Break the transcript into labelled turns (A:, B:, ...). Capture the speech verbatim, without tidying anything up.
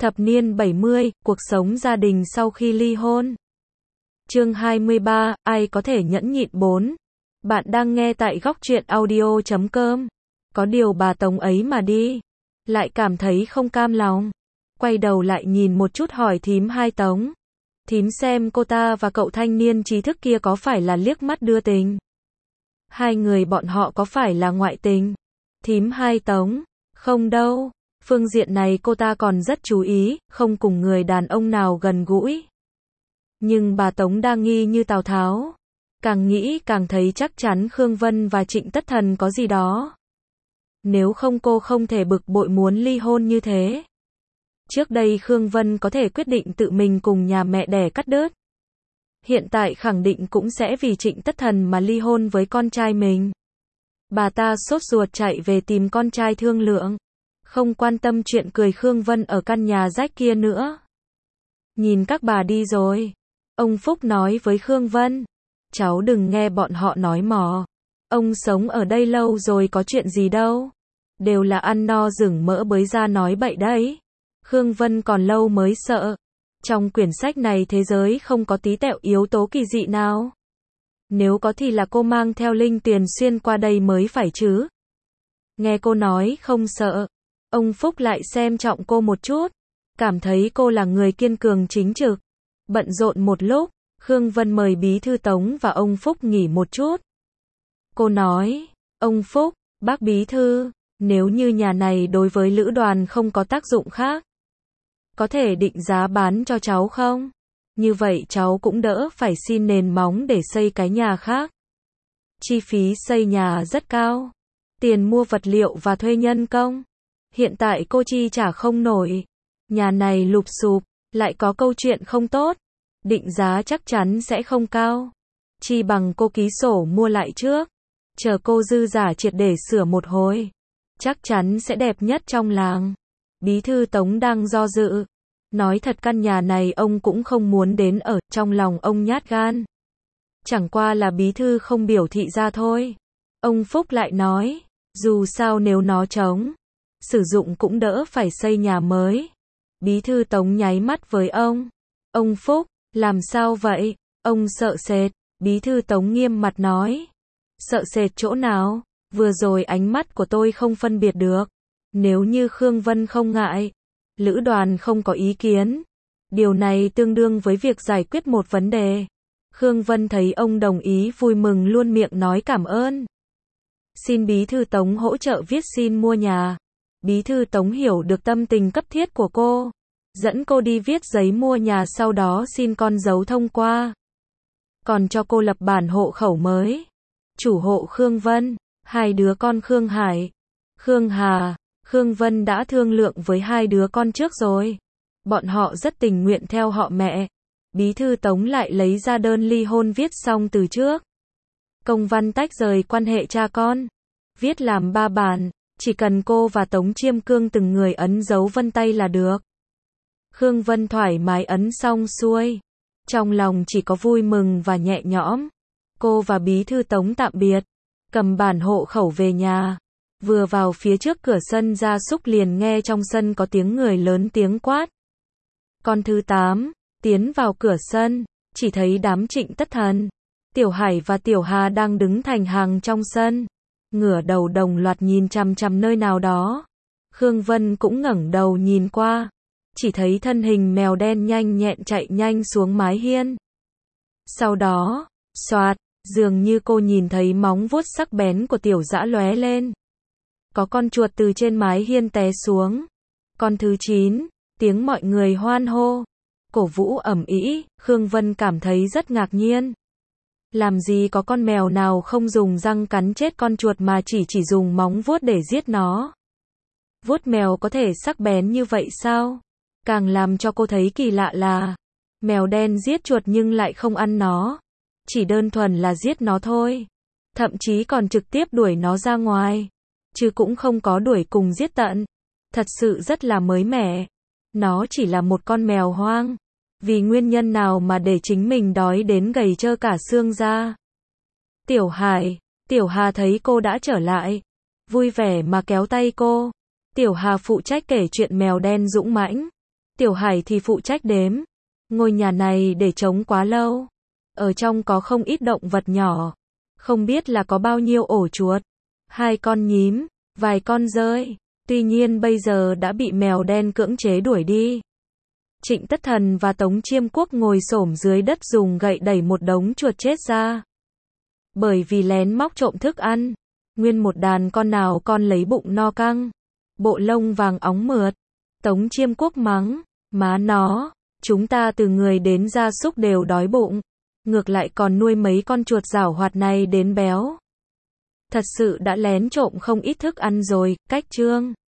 A: Thập niên bảy mươi, cuộc sống gia đình sau khi ly hôn. Chương hai mươi ba, ai có thể nhẫn nhịn bốn. Bạn đang nghe tại góc truyện audio chấm com. Có điều bà Tống ấy mà đi, lại cảm thấy không cam lòng. Quay đầu lại nhìn một chút hỏi thím Hai Tống. Thím xem cô ta và cậu thanh niên trí thức kia có phải là liếc mắt đưa tình? Hai người bọn họ có phải là ngoại tình? Thím Hai Tống, không đâu. Phương diện này cô ta còn rất chú ý, không cùng người đàn ông nào gần gũi. Nhưng bà Tống đa nghi như Tào Tháo. Càng nghĩ càng thấy chắc chắn Khương Vân và Trịnh Tất Thần có gì đó. Nếu không cô không thể bực bội muốn ly hôn như thế. Trước đây Khương Vân có thể quyết định tự mình cùng nhà mẹ đẻ cắt đứt. Hiện tại khẳng định cũng sẽ vì Trịnh Tất Thần mà ly hôn với con trai mình. Bà ta sốt ruột chạy về tìm con trai thương lượng. Không quan tâm chuyện cười Khương Vân ở căn nhà rách kia nữa. Nhìn các bà đi rồi. Ông Phúc nói với Khương Vân. Cháu đừng nghe bọn họ nói mò. Ông sống ở đây lâu rồi có chuyện gì đâu. Đều là ăn no rừng mỡ bới ra nói bậy đấy. Khương Vân còn lâu mới sợ. Trong quyển sách này thế giới không có tí tẹo yếu tố kỳ dị nào. Nếu có thì là cô mang theo linh tuyền xuyên qua đây mới phải chứ. Nghe cô nói không sợ. Ông Phúc lại xem trọng cô một chút. Cảm thấy cô là người kiên cường chính trực. Bận rộn một lúc, Khương Vân mời Bí thư Tống và ông Phúc nghỉ một chút. Cô nói, ông Phúc, bác Bí thư, nếu như nhà này đối với lữ đoàn không có tác dụng khác, có thể định giá bán cho cháu không? Như vậy cháu cũng đỡ phải xin nền móng để xây cái nhà khác. Chi phí xây nhà rất cao. Tiền mua vật liệu và thuê nhân công. Hiện tại cô chi trả không nổi. Nhà này lụp xụp, lại có câu chuyện không tốt. Định giá chắc chắn sẽ không cao. Chi bằng cô ký sổ mua lại trước. Chờ cô dư giả triệt để sửa một hồi. Chắc chắn sẽ đẹp nhất trong làng. Bí thư Tống đang do dự. Nói thật căn nhà này ông cũng không muốn đến ở, trong lòng ông nhát gan. Chẳng qua là bí thư không biểu thị ra thôi. Ông Phúc lại nói, dù sao nếu nó trống, sử dụng cũng đỡ phải xây nhà mới. Bí thư Tống nháy mắt với ông. Ông Phúc, làm sao vậy? Ông sợ sệt. Bí thư Tống nghiêm mặt nói. Sợ sệt chỗ nào? Vừa rồi ánh mắt của tôi không phân biệt được. Nếu như Khương Vân không ngại, lữ đoàn không có ý kiến. Điều này tương đương với việc giải quyết một vấn đề. Khương Vân thấy ông đồng ý vui mừng luôn miệng nói cảm ơn. Xin Bí thư Tống hỗ trợ viết xin mua nhà. Bí thư Tống hiểu được tâm tình cấp thiết của cô. Dẫn cô đi viết giấy mua nhà sau đó xin con dấu thông qua. Còn cho cô lập bản hộ khẩu mới. Chủ hộ Khương Vân, hai đứa con Khương Hải, Khương Hà, Khương Vân đã thương lượng với hai đứa con trước rồi. Bọn họ rất tình nguyện theo họ mẹ. Bí thư Tống lại lấy ra đơn ly hôn viết xong từ trước. Công văn tách rời quan hệ cha con. Viết làm ba bản, chỉ cần cô và Tống Chiêm Cương từng người ấn dấu vân tay là được. Khương Vân thoải mái ấn xong xuôi. Trong lòng chỉ có vui mừng và nhẹ nhõm. Cô và Bí thư Tống tạm biệt. Cầm bản hộ khẩu về nhà. Vừa vào phía trước cửa sân gia súc liền nghe trong sân có tiếng người lớn tiếng quát. Con thứ tám, tiến vào cửa sân, chỉ thấy đám Trịnh Tất Thần, Tiểu Hải và Tiểu Hà đang đứng thành hàng trong sân. Ngửa đầu đồng loạt nhìn chằm chằm nơi nào đó. Khương Vân cũng ngẩng đầu nhìn qua. Chỉ thấy thân hình mèo đen nhanh nhẹn chạy nhanh xuống mái hiên. Sau đó, xoạt, dường như cô nhìn thấy móng vuốt sắc bén của Tiểu Dã lóe lên. Có con chuột từ trên mái hiên té xuống. Con thứ chín, tiếng mọi người hoan hô, cổ vũ ầm ĩ, Khương Vân cảm thấy rất ngạc nhiên. Làm gì có con mèo nào không dùng răng cắn chết con chuột mà chỉ chỉ dùng móng vuốt để giết nó. Vuốt mèo có thể sắc bén như vậy sao? Càng làm cho cô thấy kỳ lạ là, mèo đen giết chuột nhưng lại không ăn nó. Chỉ đơn thuần là giết nó thôi. Thậm chí còn trực tiếp đuổi nó ra ngoài. Chứ cũng không có đuổi cùng giết tận. Thật sự rất là mới mẻ. Nó chỉ là một con mèo hoang. Vì nguyên nhân nào mà để chính mình đói đến gầy trơ cả xương ra. Tiểu Hải, Tiểu Hà thấy cô đã trở lại. Vui vẻ mà kéo tay cô. Tiểu Hà phụ trách kể chuyện mèo đen dũng mãnh. Tiểu Hải thì phụ trách đếm. Ngôi nhà này để trống quá lâu. Ở trong có không ít động vật nhỏ. Không biết là có bao nhiêu ổ chuột. Hai con nhím, vài con dơi. Tuy nhiên bây giờ đã bị mèo đen cưỡng chế đuổi đi. Trịnh Tất Thần và Tống Chiêm Quốc ngồi xổm dưới đất dùng gậy đẩy một đống chuột chết ra. Bởi vì lén móc trộm thức ăn. Nguyên một đàn con nào con lấy bụng no căng. Bộ lông vàng óng mượt. Tống Chiêm Quốc mắng. Má nó, chúng ta từ người đến gia súc đều đói bụng. Ngược lại còn nuôi mấy con chuột giảo hoạt này đến béo. Thật sự đã lén trộm không ít thức ăn rồi, cách chương.